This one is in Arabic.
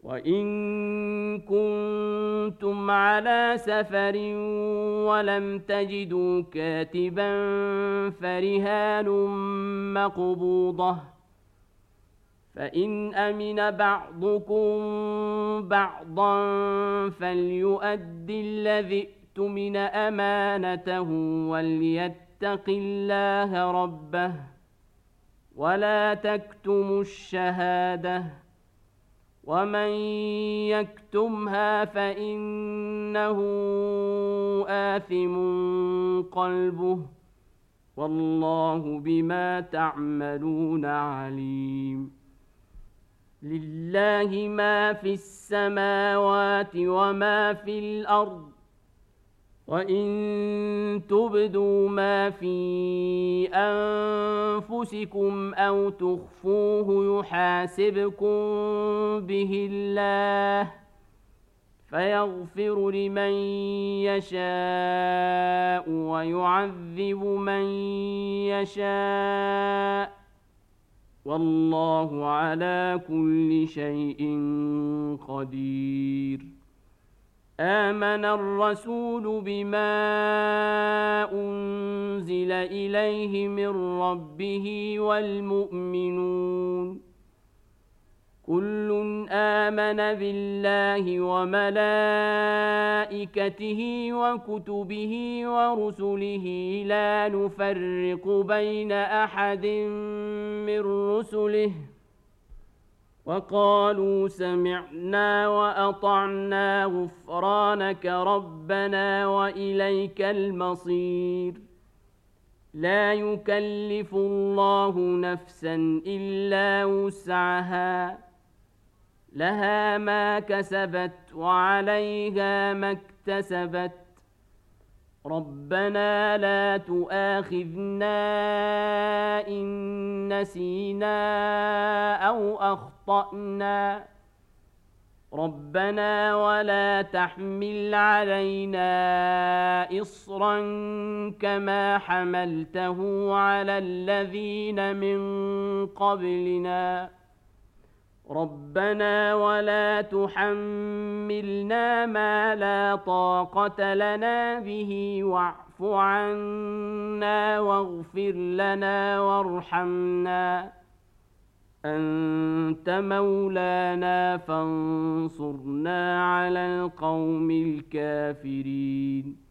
وإن كنتم على سفر ولم تجدوا كاتبا فرهان مقبوضة، فإن أمن بعضكم بعضا فليؤد الذي اؤتمن أمانته وليتق الله ربه ولا تكتموا الشهادة، ومن يكتمها فإنه آثم قلبه، والله بما تعملون عليم. لله ما في السماوات وما في الأرض، وإن تبدوا ما في أنفسكم أو تخفوه يحاسبكم به الله، فيغفر لمن يشاء ويعذب من يشاء، والله على كل شيء قدير. آمن الرسول بما أنزل إليه من ربه والمؤمنون كل آمن بالله وملائكته وكتبه ورسله لا نفرق بين أحد من رسله، وقالوا سمعنا وأطعنا غفرانك ربنا وإليك المصير. لا يكلف الله نفسا إلا وسعها، لها ما كسبت وعليها ما اكتسبت، ربنا لا تؤاخذنا إن نسينا أو أخطأنا، ربنا ولا تحمل علينا إصرا كما حملته على الذين من قبلنا، ربنا ولا تحملنا ما لا طاقة لنا به واعف عنا واغفر لنا وارحمنا، أنت مولانا فانصرنا على القوم الكافرين.